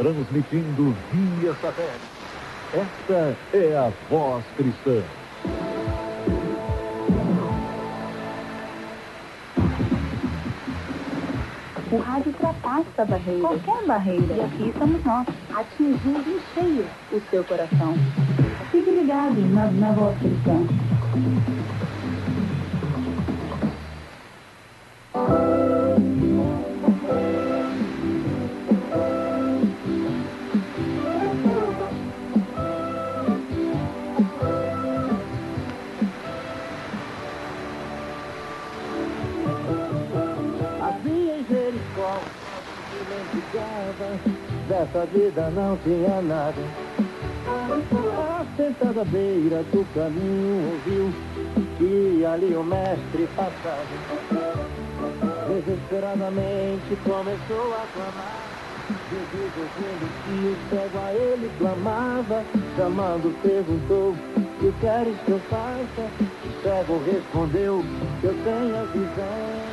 transmitindo via satélite. Esta é a Voz Cristã. O rádio ultrapassa barreiras. Qualquer barreira. E aqui estamos nós, atingindo em cheio o seu coração. Fique ligado na Voz Cristã. Dessa vida não tinha nada. Sentada à beira do caminho ouviu que ali o mestre passava. Desesperadamente começou a clamar. Jesus ouvindo que o cego a ele clamava, chamando perguntou: que queres que eu faça? O cego respondeu: que eu tenha visão.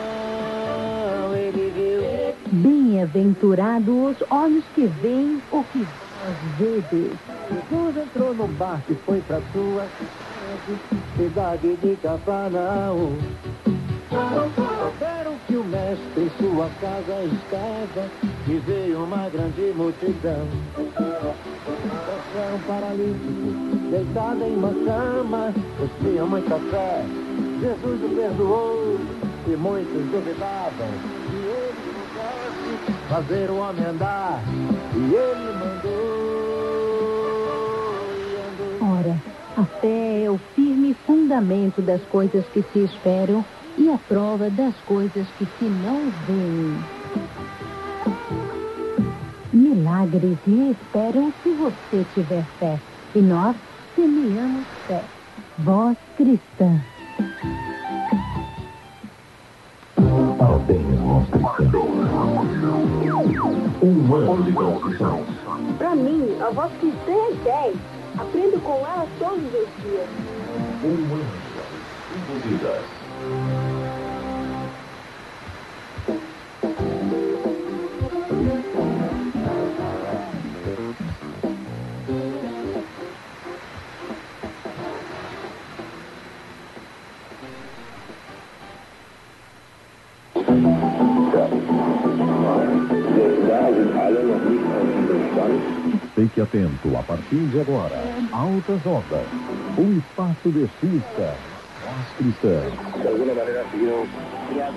Ele viu. Bem-aventurados os olhos que veem o que vós vedes. Jesus entrou no barco e foi para sua cidade de Cafarnaum. Souberam que o mestre em sua casa estava e veio uma grande multidão. Trouxeram um paralítico deitado em uma cama, pois tinha muita fé. Jesus o perdoou e muitos duvidavam que ele pudesse fazer o homem andar. E ele mandou e andou. Ora, a fé é o firme fundamento das coisas que se esperam e a prova das coisas que se não veem. Milagres lhe esperam se você tiver fé. E nós semeamos fé. Voz Cristã. Parabéns, Voz Cristã. Um ano de Voz Cristã. Pra mim, a Voz Cristã é 10. Aprendo com ela todos os dias. Um ano de vidas. Fique atento, a partir de agora, Altas Ondas, um espaço de cista, Voz Cristã. De alguna manera siguieron criados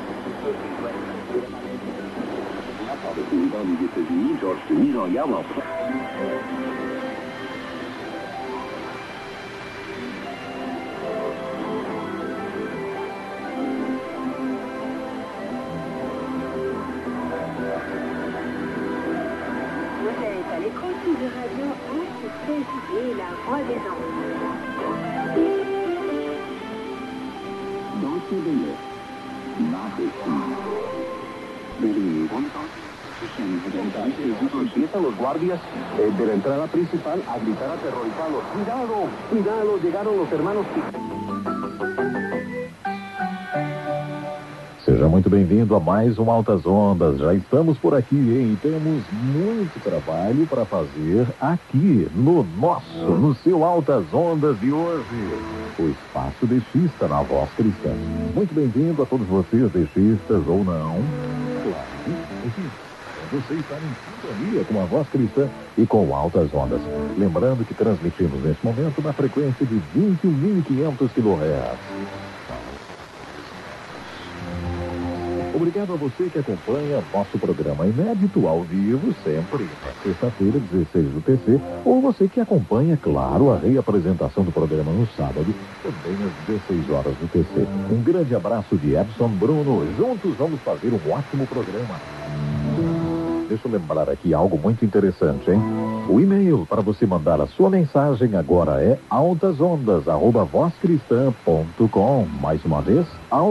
Vous êtes à l'écoute de Radio et la voix des Empiezan los guardias de la entrada principal a gritar aterrorizados: ¡cuidado! ¡Cuidado! Llegaron los hermanos. Seja muito bem-vindo a mais um Altas Ondas. Já estamos por aqui, hein? Temos muito trabalho para fazer aqui no seu Altas Ondas de hoje. O espaço deixista na Voz Cristã. Muito bem-vindo a todos vocês, deixistas ou não. Claro, você está em sintonia com a Voz Cristã e com Altas Ondas. Lembrando que transmitimos nesse momento na frequência de 21.500 kHz. Obrigado a você que acompanha nosso programa inédito ao vivo, sempre na sexta-feira, 16 do TC, ou você que acompanha, claro, a reapresentação do programa no sábado, também às 16 horas do TC. Um grande abraço de Edson Bruno. Juntos vamos fazer um ótimo programa. Deixa eu lembrar aqui algo muito interessante, hein? O e-mail para você mandar a sua mensagem agora é altasondas@vozcristã.com. Mais uma vez,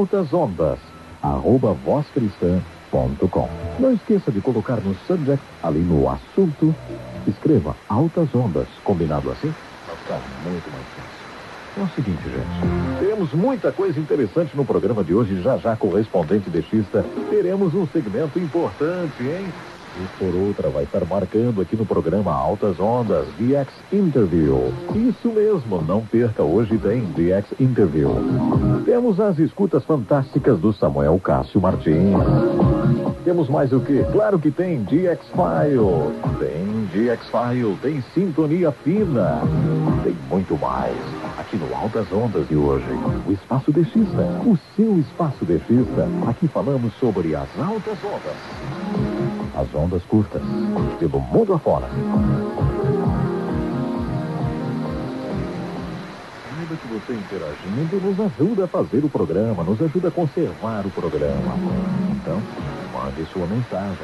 altasondas@vozcristã.com. Não esqueça de colocar no subject, ali no assunto, escreva Altas Ondas. Combinado assim? Vai ficar muito mais fácil. É o seguinte, gente, teremos muita coisa interessante no programa de hoje. Já correspondente deixista, teremos um segmento importante, hein? por outra, vai estar marcando aqui no programa Altas Ondas, The X Interview. Isso mesmo, não perca, hoje tem The X Interview. Temos as escutas fantásticas do Samuel Cássio Martins. Temos mais o quê? Claro que tem The X-File. Tem The X-File, tem Sintonia Fina. Tem muito mais. Aqui no Altas Ondas de hoje, o Espaço Dexista, o seu Espaço Dexista. Aqui falamos sobre as altas ondas. As ondas curtas, pelo mundo afora. Saiba que você interagindo nos ajuda a fazer o programa, nos ajuda a conservar o programa. Então, mande sua mensagem.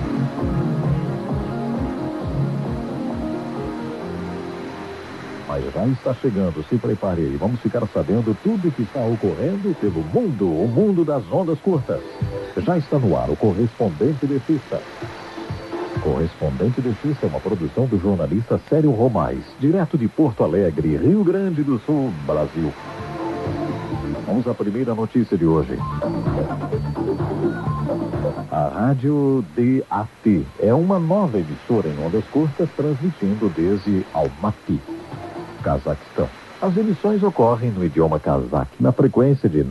Mas já está chegando, se prepare aí. Vamos ficar sabendo tudo que está ocorrendo pelo mundo, o mundo das ondas curtas. Já está no ar o Correspondente Dexista. Correspondente Dexista é uma produção do jornalista Célio Romais, direto de Porto Alegre, Rio Grande do Sul, Brasil. Vamos à primeira notícia de hoje. A Rádio DAT é uma nova emissora em ondas curtas, transmitindo desde Almaty, Cazaquistão. As emissões ocorrem no idioma cazaque, na frequência de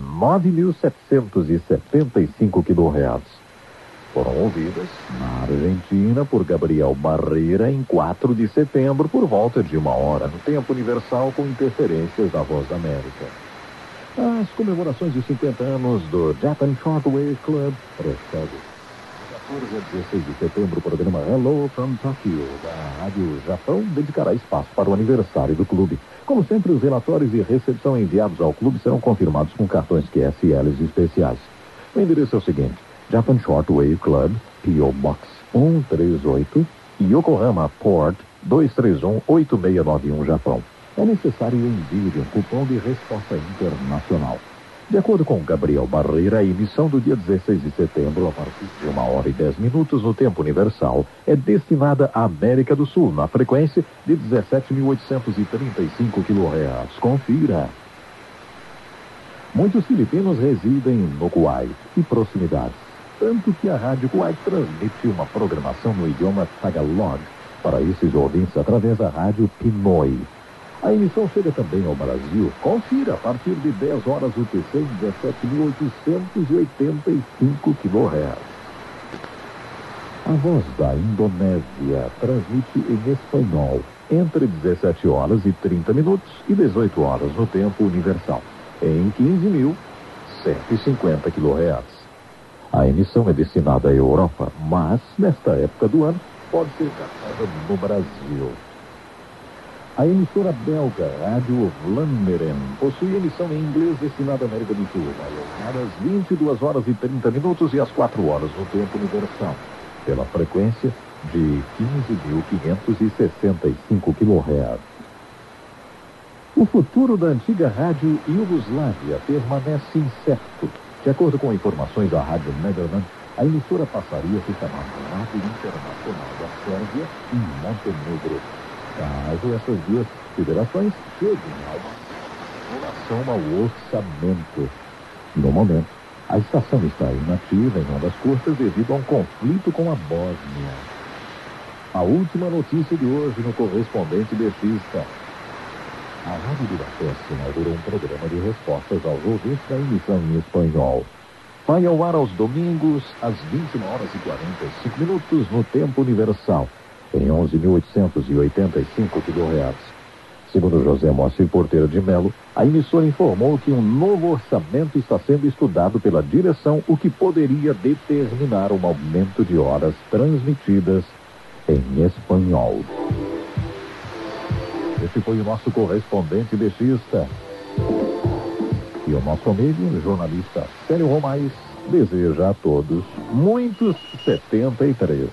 9.775 kHz. Foram ouvidas na Argentina por Gabriel Barreira em 4 de setembro, por volta de 1h, no tempo universal, com interferências da Voz da América. As comemorações de 50 anos do Japan Shortwave Club prosseguem. 14 a 16 de setembro, o programa Hello from Tokyo, da Rádio Japão, dedicará espaço para o aniversário do clube. Como sempre, os relatórios de recepção enviados ao clube serão confirmados com cartões QSLs especiais. O endereço é o seguinte: Japan Shortwave Club, P.O. Box 138, Yokohama Port 231-8691, Japão. É necessário o envio de um cupom de resposta internacional. De acordo com Gabriel Barreira, a emissão do dia 16 de setembro, a partir de 1h10 no tempo universal, é destinada à América do Sul, na frequência de 17.835 kHz. Confira. Muitos filipinos residem no Kuwait e proximidades, tanto que a Rádio Kuwait transmite uma programação no idioma Tagalog para esses ouvintes através da Rádio Pinoy. A emissão chega também ao Brasil. Confira, a partir de 10 horas UTC em 17.885 kHz. A Voz da Indonésia transmite em espanhol entre 17h30 e 18h no tempo universal, em 15.150 kHz. A emissão é destinada à Europa, mas, nesta época do ano, pode ser captada no Brasil. A emissora belga Rádio Vlaanderen possui emissão em inglês destinada à América do Sul, às 22h30 e às 4h no tempo universal, pela frequência de 15.565 kHz. O futuro da antiga Rádio Iugoslávia permanece incerto. De acordo com informações da Rádio Nederland, a emissora passaria a se chamar Rádio Internacional da Sérvia e Montenegro, caso essas duas federações cheguem a uma relação ao orçamento. No momento, a estação está inativa em ondas curtas devido a um conflito com a Bósnia. A última notícia de hoje no Correspondente Dexista. A Rádio Budapeste inaugurou um programa de respostas aos ouvintes da emissão em espanhol. Vai ao ar aos domingos, às 21h45 no tempo universal, em 11.885 kHz. Segundo José Moacir Porteira de Melo, a emissora informou que um novo orçamento está sendo estudado pela direção, o que poderia determinar um aumento de horas transmitidas em espanhol. Esse foi o nosso Correspondente Dexista. E o nosso amigo, o jornalista Célio Romais, deseja a todos muitos 73.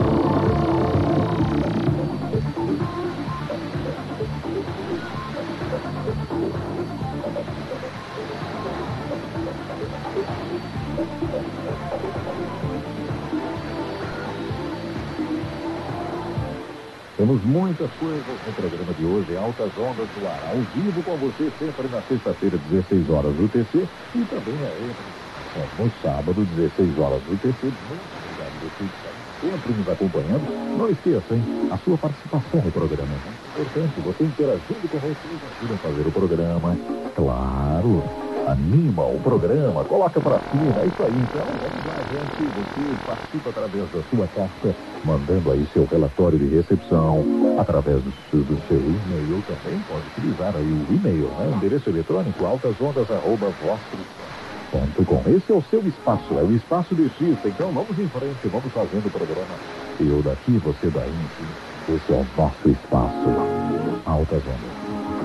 Temos muitas coisas no programa de hoje, Altas Ondas do Ar, ao vivo com você, sempre na sexta-feira, 16 horas UTC, e também a no sábado, 16 horas UTC, muito obrigado, sempre nos acompanhando. Não esqueça, hein? A sua participação no programa é importante. Você interagindo com vocês ajuda a fazer o programa. Claro, anima o programa, coloca pra cima. É isso aí. Então, vamos lá, gente. Você participa através da sua carta, mandando aí seu relatório de recepção, através do seu e-mail também. Pode utilizar aí o e-mail, né? Endereço eletrônico altasondas@voz.com. Esse é o seu espaço, é o espaço de X. Então vamos em frente, vamos fazendo o programa. Eu daqui, você daí, enfim. Esse é o nosso espaço. Altas Ondas.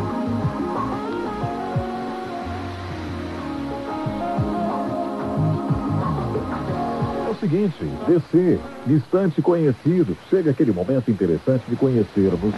É o seguinte, DC, distante conhecido. Chega aquele momento interessante de conhecermos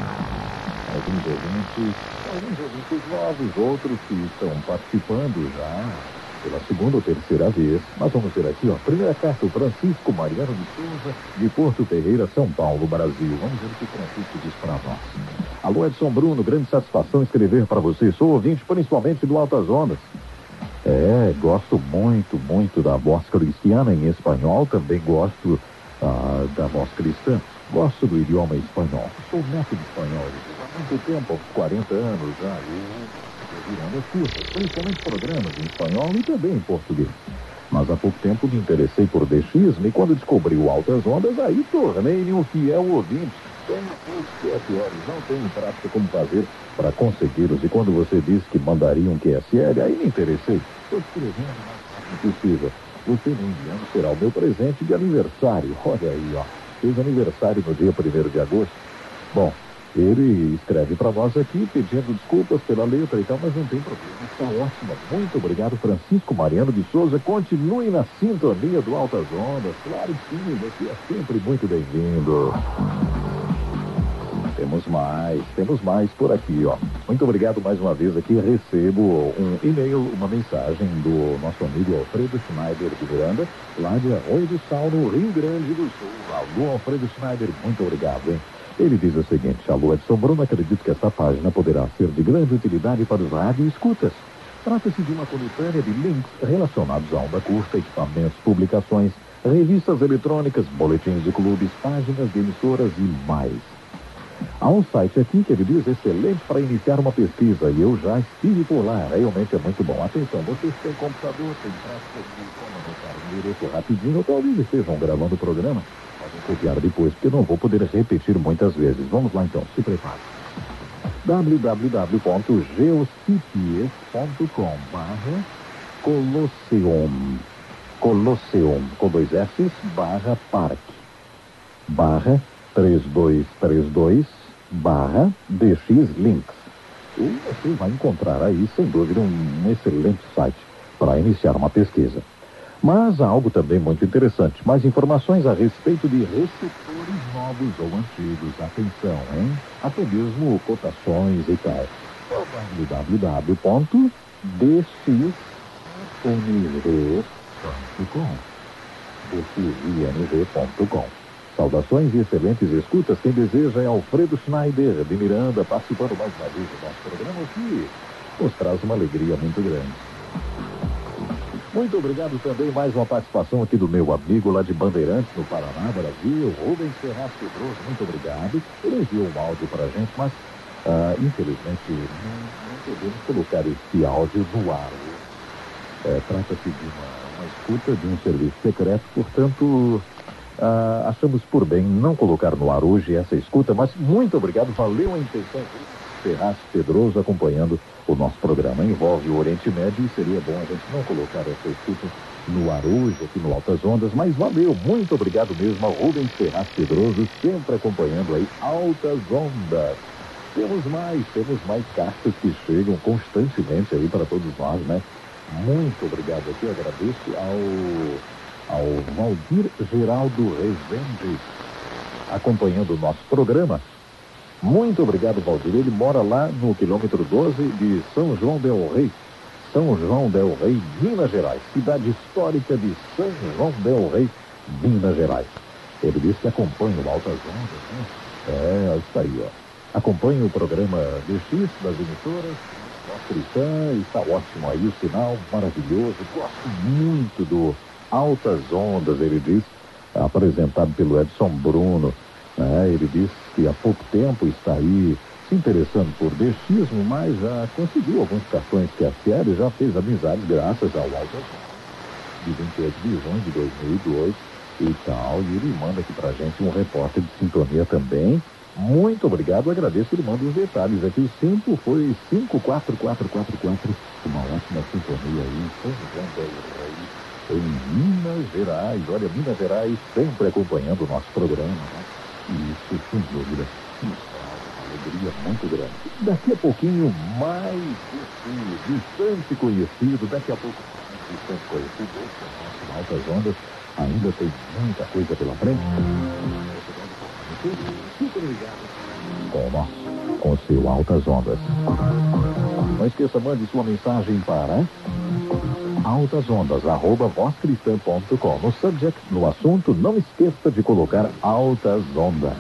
alguns ouvintes novos, outros que estão participando já pela segunda ou terceira vez. Mas vamos ver aqui, ó. Primeira carta, o Francisco Mariano de Souza, de Porto Ferreira, São Paulo, Brasil. Vamos ver o que o Francisco diz para nós. Alô, Edson Bruno, grande satisfação escrever para você. Sou ouvinte principalmente do Altas Ondas. Gosto muito da voz cristiana em espanhol. Também gosto da voz cristã. Gosto do idioma espanhol. Sou neto de espanhol. Há muito tempo, aos 40 anos já. Eu curto, principalmente programas em espanhol e também em português. Mas há pouco tempo me interessei por DX-me e quando descobri o Altas Ondas, aí tornei-me um fiel ouvinte. Tenho poucos QSLs, não tenho prática como fazer para consegui-los. E quando você disse que mandaria um QSL, aí me interessei. Estou escrevendo o mais rápido possível. Você me enviando será o meu presente de aniversário. Olha aí, ó. Fez aniversário no dia 1º de agosto. Bom, ele escreve para nós aqui pedindo desculpas pela letra e tal, mas não tem problema. Está ótimo. Muito obrigado, Francisco Mariano de Souza. Continue na sintonia do Altas Ondas. Claro que sim, você é sempre muito bem-vindo. Temos mais por aqui, ó. Muito obrigado mais uma vez aqui. Recebo um e-mail, uma mensagem do nosso amigo Alfredo Schneider de Miranda, lá de Arroio do Sal, no Rio Grande do Sul. Alô, Alfredo Schneider, muito obrigado, hein? Ele diz o seguinte: alô, Edson Bruno, acredito que esta página poderá ser de grande utilidade para os radioescutas. Trata-se de uma coletânea de links relacionados à onda curta, equipamentos, publicações, revistas eletrônicas, boletins de clubes, páginas de emissoras e mais. Há um site aqui que ele diz excelente para iniciar uma pesquisa e eu já estive por lá, realmente é muito bom. Atenção, vocês têm computador, têm prática de como anotar o endereço rapidinho, ou talvez estejam gravando o programa, podem copiar depois, porque eu não vou poder repetir muitas vezes. Vamos lá então, se prepare. www.geocities.com/Colosseum com 2 S /parque /3232/DXlinks. E você vai encontrar aí, sem dúvida, um excelente site para iniciar uma pesquisa. Mas há algo também muito interessante. Mais informações a respeito de receptores novos ou antigos. Atenção, hein? Até mesmo cotações e tal. www.dxinv.com. Saudações e excelentes escutas. Quem deseja é Alfredo Schneider, de Miranda, participando mais uma vez do nosso programa, que nos traz uma alegria muito grande. Muito obrigado também, mais uma participação aqui do meu amigo lá de Bandeirantes, no Paraná, Brasil, Rubens Ferraz Pedroso, muito obrigado. Ele enviou um áudio para a gente, mas infelizmente não podemos colocar esse áudio no ar. Trata-se de uma escuta de um serviço secreto, portanto, achamos por bem não colocar no ar hoje essa escuta, mas muito obrigado, valeu a intenção. Ferraz Pedroso acompanhando o nosso programa. Envolve o Oriente Médio e seria bom a gente não colocar essa escuta no ar hoje aqui no Altas Ondas, mas valeu, muito obrigado mesmo ao Rubens Ferraz Pedroso, sempre acompanhando aí Altas Ondas. Temos mais cartas que chegam constantemente aí para todos nós, né? Muito obrigado aqui, agradeço ao Valdir Geraldo Rezende, acompanhando o nosso programa. Muito obrigado, Valdir. Ele mora lá no quilômetro 12 de São João del Rei. São João del Rei, Minas Gerais. Cidade histórica de São João del Rei, Minas Gerais. Ele disse que acompanha o Altas Ondas, né? Isso aí, ó. Acompanha o programa DX das emissoras, voz cristã, está ótimo aí, o sinal maravilhoso. Gosto muito do Altas Ondas, ele diz. apresentado pelo Edson Bruno, né? Ele disse que há pouco tempo está aí se interessando por DXismo, mas já conseguiu alguns cartões que a série já fez amizade graças ao Alta de 28 de junho de 2002 e tal. E ele manda aqui pra gente um repórter de sintonia também. Muito obrigado, agradeço, ele manda os detalhes aqui. O 5 foi 54444, uma ótima sintonia aí, São João del Rei, em Minas Gerais. Olha, Minas Gerais sempre acompanhando o nosso programa, né? E isso, sem dúvida, nos traz uma alegria muito grande. Daqui a pouquinho, mais distante conhecido, daqui a pouco mais distante conhecido, o nosso Altas Ondas ainda tem muita coisa pela frente. Super ligado com o nosso, com o seu Altas Ondas. Não esqueça, mande sua mensagem para altasondas@vozcristã.com. No subject, no assunto, não esqueça de colocar Altas Ondas.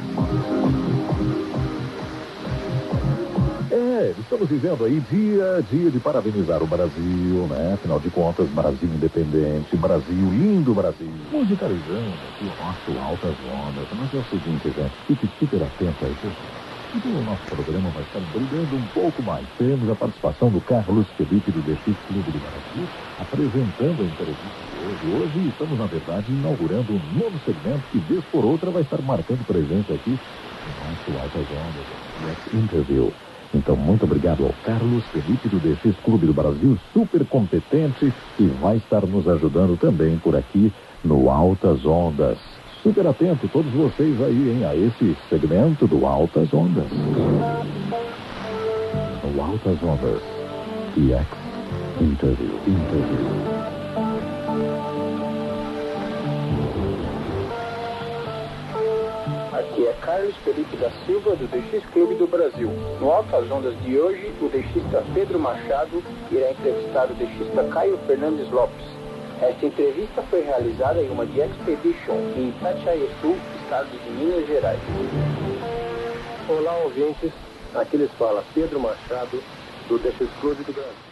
Estamos vivendo aí dia de parabenizar o Brasil, né? Afinal de contas, Brasil independente, Brasil lindo, Brasil. Musicalizando aqui o nosso Altas Ondas. Mas é o seguinte, gente, fique super atento aí, pessoal. E o nosso programa vai estar brilhando um pouco mais. Temos a participação do Carlos Felipe do DX Clube do Brasil, apresentando a entrevista de hoje. Hoje estamos, na verdade, inaugurando um novo segmento que, vez por outra, vai estar marcando presença aqui no nosso Altas Ondas, Next Interview. Então, muito obrigado ao Carlos Felipe do DX Clube do Brasil, super competente, e vai estar nos ajudando também por aqui no Altas Ondas. Super atento todos vocês aí, hein, a esse segmento do Altas Ondas. No Altas Ondas, DX Interview. Aqui é Carlos Felipe da Silva, do DX Clube do Brasil. No Altas Ondas de hoje, o DXista Pedro Machado irá entrevistar o DXista Caio Fernandes Lopes. Esta entrevista foi realizada em uma The Expedition em Itatiaietu, estado de Minas Gerais. Olá, ouvintes. Aqui lhes fala Pedro Machado, do DX Clube do Brasil.